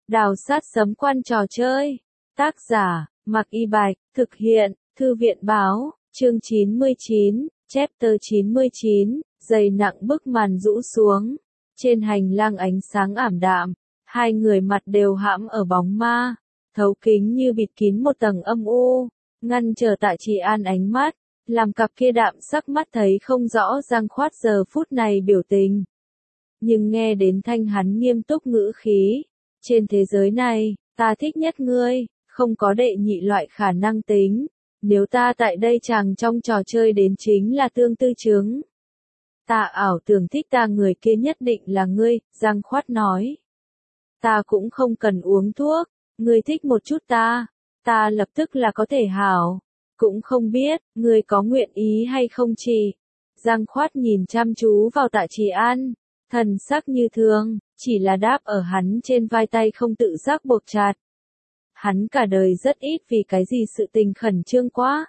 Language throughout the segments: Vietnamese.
Đào sát sấm quan trò chơi. Tác giả, Mạc Y Bạch, thực hiện, Thư viện báo, chương 99, chapter 99, dày nặng bức màn rũ xuống. Trên hành lang ánh sáng ảm đạm, hai người mặt đều hãm ở bóng ma, thấu kính như bịt kín một tầng âm u, ngăn trở Tạ Trì An ánh mắt, làm cặp kia đạm sắc mắt thấy không rõ Giang Khoát giờ phút này biểu tình. Nhưng nghe đến thanh hắn nghiêm túc ngữ khí, trên thế giới này, ta thích nhất ngươi, không có đệ nhị loại khả năng tính, nếu ta tại đây chàng trong trò chơi đến chính là tương tư chứng. Ta ảo tưởng thích ta người kia nhất định là ngươi, Giang Khoát nói. Ta cũng không cần uống thuốc, ngươi thích một chút ta lập tức là có thể hảo. Cũng không biết, ngươi có nguyện ý hay không chị. Giang Khoát nhìn chăm chú vào Tạ Trì An, thần sắc như thường, chỉ là đáp ở hắn trên vai tay không tự giác buộc chặt. Hắn cả đời rất ít vì cái gì sự tình khẩn trương quá.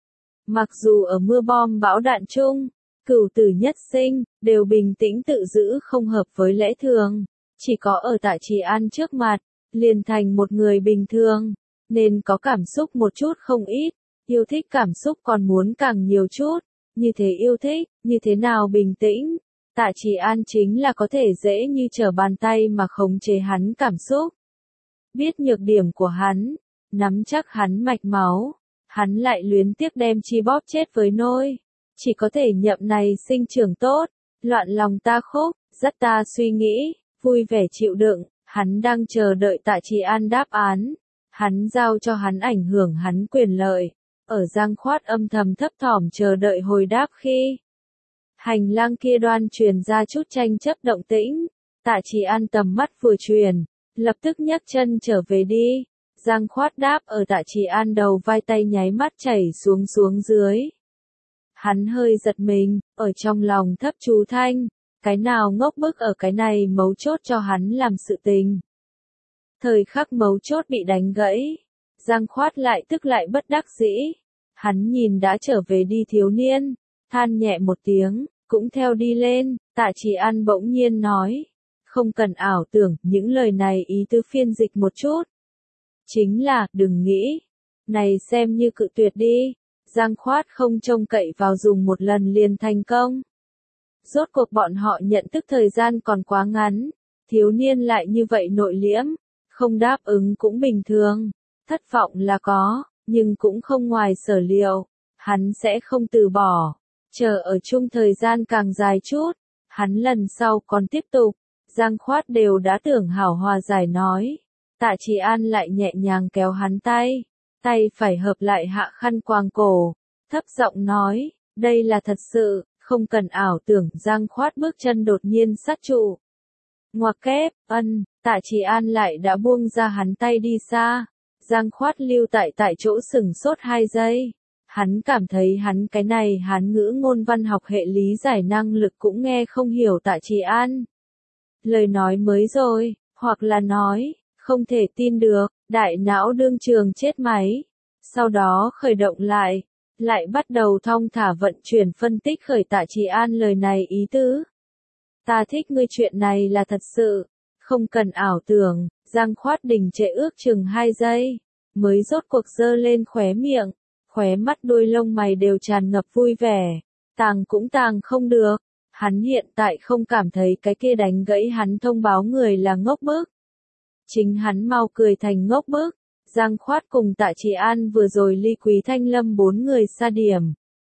Mặc dù ở mưa bom bão đạn chung, cửu tử nhất sinh, đều bình tĩnh tự giữ không hợp với lẽ thường. Chỉ có ở Tạ Trì An trước mặt, liền thành một người bình thường, nên có cảm xúc một chút không ít, yêu thích cảm xúc còn muốn càng nhiều chút, như thế yêu thích, như thế nào bình tĩnh. Tạ Trì An chính là có thể dễ như trở bàn tay mà khống chế hắn cảm xúc. Biết nhược điểm của hắn, nắm chắc hắn mạch máu, hắn lại luyến tiếc đem chi bóp chết với nôi. Chỉ có thể nhậm này sinh trưởng tốt, loạn lòng ta khúc, dắt ta suy nghĩ, vui vẻ chịu đựng, hắn đang chờ đợi Tạ Trì An đáp án. Hắn giao cho hắn ảnh hưởng hắn quyền lợi, ở Giang Khoát âm thầm thấp thỏm chờ đợi hồi đáp khi. Hành lang kia đoan truyền ra chút tranh chấp động tĩnh, Tạ Trì An tầm mắt vừa truyền, lập tức nhấc chân trở về đi. Giang Khoát đáp ở Tạ Trì An đầu vai tay nháy mắt chảy xuống dưới. Hắn hơi giật mình, ở trong lòng thấp chú thanh, cái nào ngốc bức ở cái này mấu chốt cho hắn làm sự tình. Thời khắc mấu chốt bị đánh gãy, Giang Khoát lại tức lại bất đắc dĩ. Hắn nhìn đã trở về đi thiếu niên, than nhẹ một tiếng, cũng theo đi lên. Tạ Trì An bỗng nhiên nói, không cần ảo tưởng, những lời này ý tứ phiên dịch một chút. Chính là, đừng nghĩ, này xem như cự tuyệt đi. Giang Khoát không trông cậy vào dùng một lần liền thành công. Rốt cuộc bọn họ nhận thức thời gian còn quá ngắn, thiếu niên lại như vậy nội liễm, không đáp ứng cũng bình thường, thất vọng là có, nhưng cũng không ngoài sở liệu, hắn sẽ không từ bỏ, chờ ở chung thời gian càng dài chút, hắn lần sau còn tiếp tục. Giang Khoát đều đã tưởng hảo hòa giải nói, Tạ Trì An lại nhẹ nhàng kéo hắn tay phải hợp lại hạ khăn quàng cổ, thấp giọng nói, đây là thật sự, không cần ảo tưởng. Giang Khoát bước chân đột nhiên sát trụ. Ngoặc kép, Tạ Trì An lại đã buông ra hắn tay đi xa. Giang Khoát lưu tại chỗ sừng sốt 2 giây. Hắn cảm thấy hắn cái này Hán ngữ ngôn văn học hệ lý giải năng lực cũng nghe không hiểu Tạ Trì An. Lời nói mới rồi, hoặc là nói, không thể tin được, đại não đương trường chết máy. Sau đó khởi động lại bắt đầu thong thả vận chuyển phân tích khởi Tạ Trì An lời này ý tứ. Ta thích ngươi chuyện này là thật sự, không cần ảo tưởng. Giang Khoát đình trệ ước chừng 2 giây, mới rốt cuộc giơ lên khóe miệng, khóe mắt đôi lông mày đều tràn ngập vui vẻ, tàng cũng tàng không được. Hắn hiện tại không cảm thấy cái kia đánh gãy hắn thông báo người là ngốc bức. Chính hắn mau cười thành ngốc bức. Giang Khoát cùng Tạ Trì An vừa rồi ly Quý Thanh Lâm 4 người xa điểm.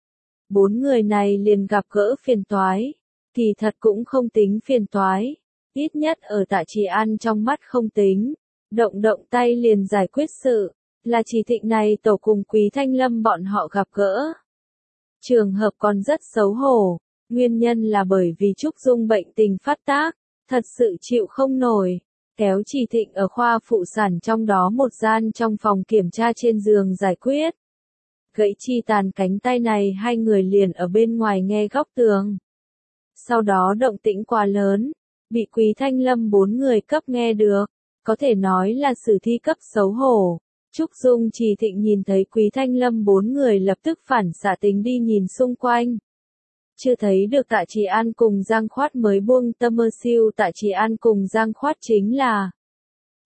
4 người này liền gặp gỡ phiền toái. Kỳ thật cũng không tính phiền toái. Ít nhất ở Tạ Trì An trong mắt không tính. Động tay liền giải quyết sự. Là chỉ thịnh này tổ cùng Quý Thanh Lâm bọn họ gặp gỡ. Trường hợp còn rất xấu hổ. Nguyên nhân là bởi vì Trúc Dung bệnh tình phát tác. Thật sự chịu không nổi. Kéo Chỉ Thịnh ở khoa phụ sản trong đó một gian trong phòng kiểm tra trên giường giải quyết. Gãy chi tàn cánh tay này hai người liền ở bên ngoài nghe góc tường. Sau đó động tĩnh quá lớn, bị Quý Thanh Lâm 4 người cấp nghe được, có thể nói là sử thi cấp xấu hổ. Trúc Dung Chỉ Thịnh nhìn thấy Quý Thanh Lâm 4 người lập tức phản xạ tính đi nhìn xung quanh. Chưa thấy được Tạ Trì An cùng Giang Khoát mới buông tâm mơ siêu. Tạ Trì An cùng Giang Khoát chính là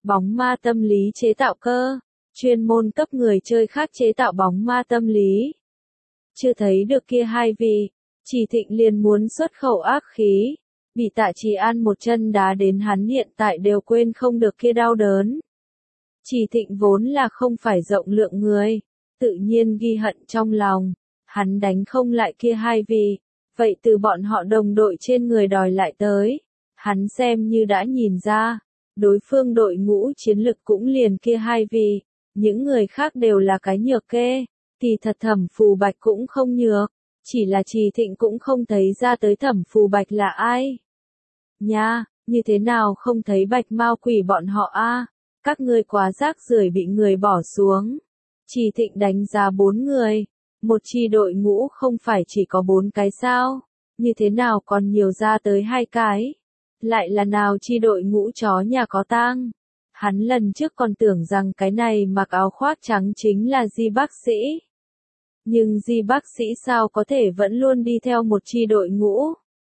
Bóng ma tâm lý chế tạo cơ, chuyên môn cấp người chơi khác chế tạo bóng ma tâm lý. Chưa thấy được kia hai vị, Chỉ Thịnh liền muốn xuất khẩu ác khí, bị Tạ Trì An một chân đá đến hắn hiện tại đều quên không được kia đau đớn. Chỉ Thịnh vốn là không phải rộng lượng người, tự nhiên ghi hận trong lòng, hắn đánh không lại kia hai vị, vậy từ bọn họ đồng đội trên người đòi lại tới, hắn xem như đã nhìn ra, đối phương đội ngũ chiến lực cũng liền kia hai vị, những người khác đều là cái nhược kê, thì thật Thẩm Phù Bạch cũng không nhược, chỉ là Chỉ Thịnh cũng không thấy ra tới Thẩm Phù Bạch là ai. Nha, như thế nào không thấy Bạch Mao Quỷ bọn họ a? Các ngươi quá rác rưởi bị người bỏ xuống. Chỉ Thịnh đánh giá 4 người, một chi đội ngũ không phải chỉ có 4 cái sao, như thế nào còn nhiều ra tới 2 cái. Lại là nào chi đội ngũ chó nhà có tang. Hắn lần trước còn tưởng rằng cái này mặc áo khoác trắng chính là Di bác sĩ. Nhưng Di bác sĩ sao có thể vẫn luôn đi theo một chi đội ngũ.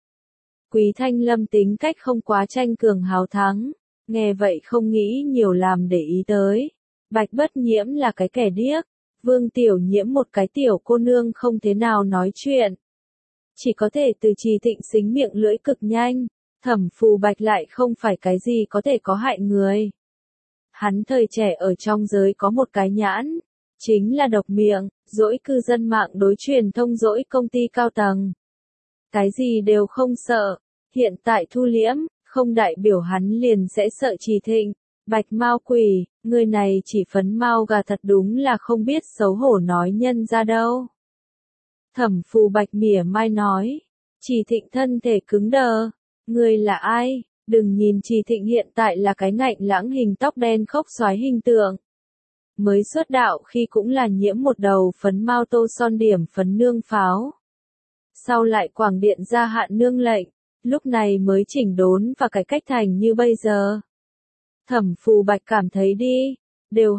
Quý Thanh Lâm tính cách không quá tranh cường hào thắng, nghe vậy không nghĩ nhiều làm để ý tới. Bạch Bất Nhiễm là cái kẻ điếc, Vương Tiểu Nhiễm một cái tiểu cô nương không thế nào nói chuyện. Chỉ có thể từ Chỉ Thịnh xính miệng lưỡi cực nhanh, Thẩm Phù Bạch lại không phải cái gì có thể có hại người. Hắn thời trẻ ở trong giới có một cái nhãn, chính là độc miệng, dỗi cư dân mạng đối truyền thông dỗi công ty cao tầng. Cái gì đều không sợ, hiện tại thu liễm, không đại biểu hắn liền sẽ sợ Chỉ Thịnh. Bạch Mao Quỷ, người này chỉ phấn mau gà thật đúng là không biết xấu hổ nói nhân ra đâu. Thẩm Phù Bạch mỉa mai nói, Chỉ Thịnh thân thể cứng đờ, người là ai? Đừng nhìn Chỉ Thịnh hiện tại là cái ngạnh lãng hình tóc đen khốc xoái hình tượng. Mới xuất đạo khi cũng là nhiễm một đầu phấn mau tô son điểm phấn nương pháo. Sau lại quảng điện ra hạn nương lệnh, lúc này mới chỉnh đốn và cải cách thành như bây giờ. Thẩm Phù Bạch cảm thấy đi, đều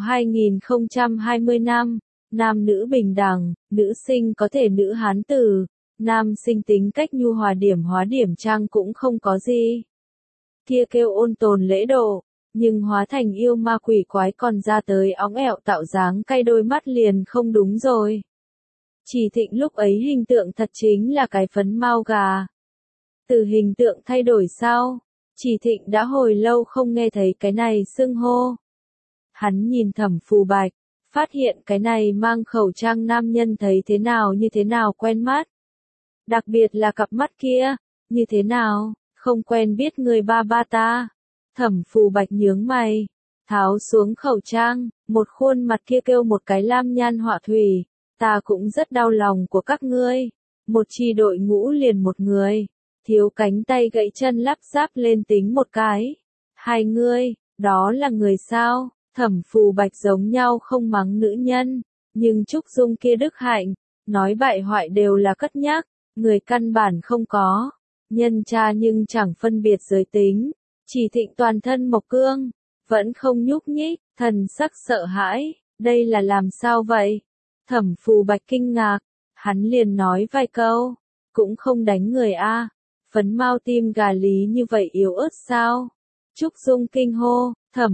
2020 năm, nam nữ bình đẳng, nữ sinh có thể nữ hán tử, nam sinh tính cách nhu hòa điểm hóa điểm trang cũng không có gì. Kia kêu ôn tồn lễ độ, nhưng hóa thành yêu ma quỷ quái còn ra tới óng ẹo tạo dáng cay đôi mắt liền không đúng rồi. Chỉ Thịnh lúc ấy hình tượng thật chính là cái phấn mau gà. Từ hình tượng thay đổi sao? Chỉ Thịnh đã hồi lâu không nghe thấy cái này xưng hô. Hắn nhìn Thẩm Phù Bạch, phát hiện cái này mang khẩu trang nam nhân thấy thế nào như thế nào quen mắt. Đặc biệt là cặp mắt kia, như thế nào, không quen biết người ba ba ta. Thẩm Phù Bạch nhướng mày, tháo xuống khẩu trang, một khuôn mặt kia kêu một cái lam nhan họa thủy, ta cũng rất đau lòng của các ngươi. Một chi đội ngũ liền một người, thiếu cánh tay gãy chân lắp ráp lên tính một cái. Hai ngươi, đó là người sao? Thẩm Phù Bạch giống nhau không mắng nữ nhân, nhưng Trúc Dung kia đức hạnh, nói bại hoại đều là cất nhắc, người căn bản không có. Nhân cha nhưng chẳng phân biệt giới tính, Chỉ Thịnh toàn thân mộc cương, vẫn không nhúc nhích, thần sắc sợ hãi, đây là làm sao vậy? Thẩm Phù Bạch kinh ngạc, hắn liền nói vài câu, cũng không đánh người a, phấn mau tim gà lý như vậy yếu ớt sao? Trúc Dung kinh hô,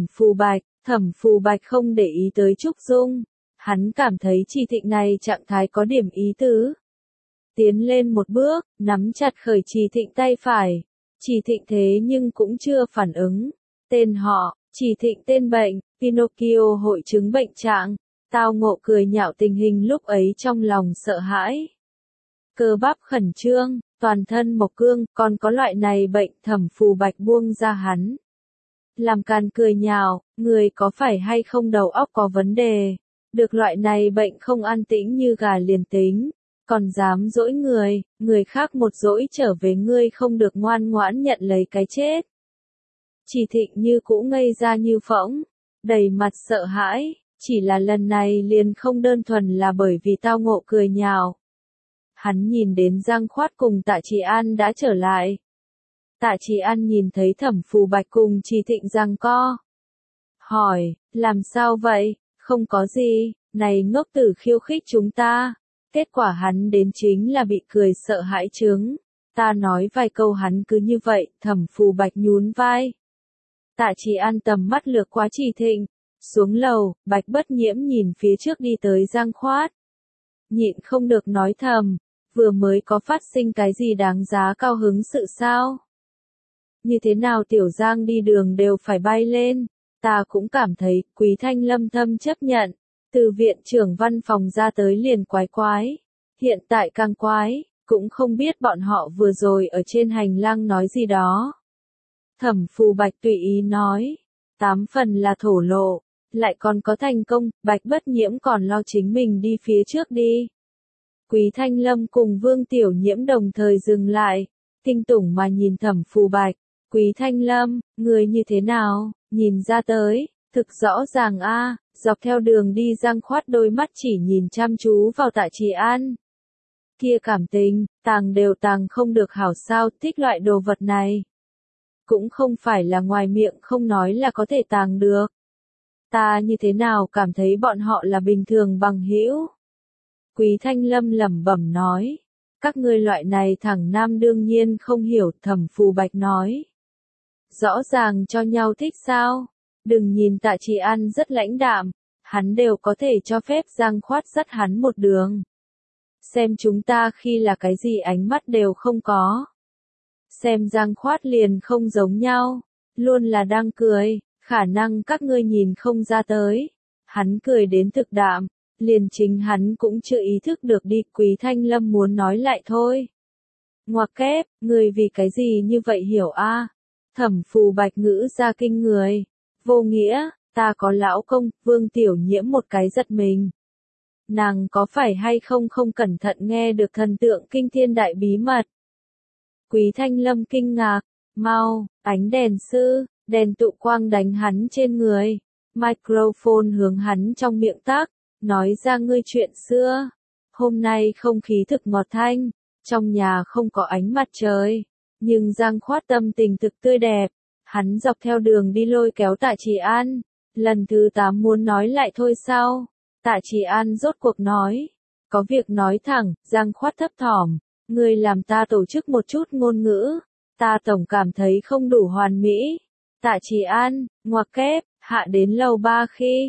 Thẩm Phù Bạch không để ý tới Trúc Dung, hắn cảm thấy Chỉ Thịnh này trạng thái có điểm ý tứ. Tiến lên một bước, nắm chặt khởi Chỉ Thịnh tay phải. Chỉ Thịnh thế nhưng cũng chưa phản ứng. Tên họ, Chỉ Thịnh tên bệnh, Pinocchio hội chứng bệnh trạng, tao ngộ cười nhạo tình hình lúc ấy trong lòng sợ hãi. Cơ bắp khẩn trương, toàn thân mộc cương, còn có loại này bệnh. Thẩm Phù Bạch buông ra hắn. Làm càn cười nhạo, người có phải hay không đầu óc có vấn đề. Được loại này bệnh không an tĩnh như gà liền tính. Còn dám dỗi người khác một dỗi trở về ngươi không được ngoan ngoãn nhận lấy cái chết. Chỉ Thịnh như cũ ngây ra như phỗng, đầy mặt sợ hãi, chỉ là lần này liền không đơn thuần là bởi vì tao ngộ cười nhạo. Hắn nhìn đến Giang Khoát cùng Tạ Trì An đã trở lại. Tạ Trì An nhìn thấy Thẩm Phù Bạch cùng Chỉ Thịnh giằng co. Hỏi, làm sao vậy? Không có gì, này ngốc tử khiêu khích chúng ta. Kết quả hắn đến chính là bị cười sợ hãi chứng. Ta nói vài câu hắn cứ như vậy, Thẩm Phù Bạch nhún vai. Tạ Trì An tầm mắt lược quá Trì Thịnh. Xuống lầu, Bạch Bất Nhiễm nhìn phía trước đi tới Giang Khoát. Nhịn không được nói thầm, vừa mới có phát sinh cái gì đáng giá cao hứng sự sao? Như thế nào Tiểu Giang đi đường đều phải bay lên, ta cũng cảm thấy Quý Thanh Lâm thâm chấp nhận, từ viện trưởng văn phòng ra tới liền quái quái, hiện tại càng quái, cũng không biết bọn họ vừa rồi ở trên hành lang nói gì đó. Thẩm Phù Bạch tùy ý nói, 8 phần là thổ lộ, lại còn có thành công, Bạch Bất Nhiễm còn lo chính mình đi phía trước đi. Quý Thanh Lâm cùng Vương Tiểu Nhiễm đồng thời dừng lại, kinh tủng mà nhìn Thẩm Phù Bạch. Quý Thanh Lâm, người như thế nào, nhìn ra tới, thực rõ ràng a. Dọc theo đường đi Giang Khoát đôi mắt chỉ nhìn chăm chú vào Tạ Trì An. Kia cảm tình, tàng đều tàng không được hảo sao, thích loại đồ vật này. Cũng không phải là ngoài miệng không nói là có thể tàng được. Ta như thế nào cảm thấy bọn họ là bình thường bằng hữu. Quý Thanh Lâm lẩm bẩm nói. Các ngươi loại này thẳng nam đương nhiên không hiểu, Thẩm Phù Bạch nói. Rõ ràng cho nhau thích sao? Đừng nhìn Tạ Trì An rất lãnh đạm, hắn đều có thể cho phép Giang Khoát dắt hắn một đường. Xem chúng ta khi là cái gì ánh mắt đều không có. Xem Giang Khoát liền không giống nhau, luôn là đang cười, khả năng các ngươi nhìn không ra tới. Hắn cười đến thực đạm, liền chính hắn cũng chưa ý thức được đi. Quý Thanh Lâm muốn nói lại thôi. Ngoặc kép, người vì cái gì như vậy hiểu a? Thẩm Phù Bạch ngữ ra kinh người. Vô nghĩa, ta có lão công, Vương Tiểu Nhiễm một cái giật mình. Nàng có phải hay không không cẩn thận nghe được thần tượng kinh thiên đại bí mật? Quý Thanh Lâm kinh ngạc, mau, ánh đèn sư, đèn tụ quang đánh hắn trên người. Microphone hướng hắn trong miệng tắc, nói ra ngươi chuyện xưa. Hôm nay không khí thực ngọt thanh, trong nhà không có ánh mặt trời. Nhưng Giang Khoát tâm tình thực tươi đẹp, hắn dọc theo đường đi lôi kéo Tạ Trì An, lần thứ 8 muốn nói lại thôi sao? Tạ Trì An rốt cuộc nói, có việc nói thẳng. Giang Khoát thấp thỏm, ngươi làm ta tổ chức một chút ngôn ngữ, ta tổng cảm thấy không đủ hoàn mỹ. Tạ Trì An, ngoặc kép, hạ đến lầu 3 khi,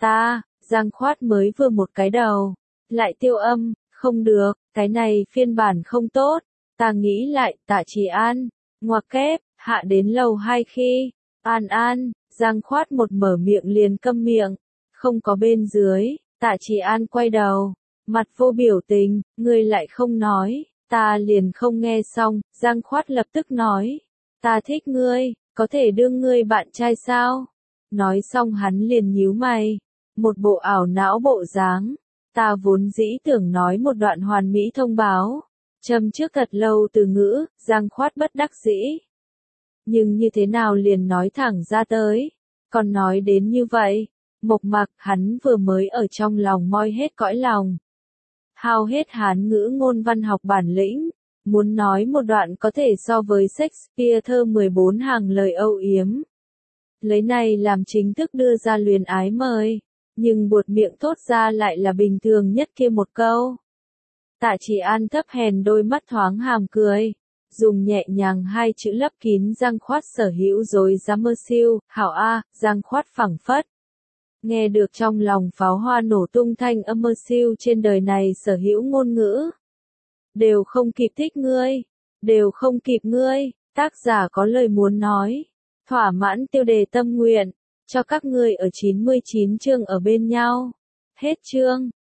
Giang Khoát mới vừa một cái đầu, lại tiêu âm, không được, cái này phiên bản không tốt. Ta nghĩ lại, Tạ Trì An, ngoặc kép, hạ đến lầu 2 khi, An, Giang Khoát một mở miệng liền câm miệng, không có bên dưới. Tạ Trì An quay đầu, mặt vô biểu tình, ngươi lại không nói, ta liền không nghe xong. Giang Khoát lập tức nói, ta thích ngươi, có thể đương ngươi bạn trai sao? Nói xong hắn liền nhíu mày, một bộ ảo não bộ dáng. Ta vốn dĩ tưởng nói một đoạn hoàn mỹ thông báo, châm trước thật lâu từ ngữ. Giang Khoát bất đắc dĩ. Nhưng như thế nào liền nói thẳng ra tới, còn nói đến như vậy, mộc mạc. Hắn vừa mới ở trong lòng moi hết cõi lòng, hao hết Hán ngữ ngôn văn học bản lĩnh, muốn nói một đoạn có thể so với Shakespeare thơ 14 hàng lời âu yếm. Lấy này làm chính thức đưa ra luyến ái mời, nhưng buột miệng thốt ra lại là bình thường nhất kia một câu. Tạ Trì An thấp hèn đôi mắt thoáng hàm cười, dùng nhẹ nhàng hai chữ lấp kín Giang Khoát sở hữu rồi ra mơ siêu. Hảo a. Giang Khoát phảng phất nghe được trong lòng pháo hoa nổ tung thanh âm mơ siêu trên đời này sở hữu ngôn ngữ. Đều không kịp thích ngươi, đều không kịp ngươi, tác giả có lời muốn nói. Thỏa mãn tiêu đề tâm nguyện, cho các ngươi ở 99 chương ở bên nhau. Hết chương.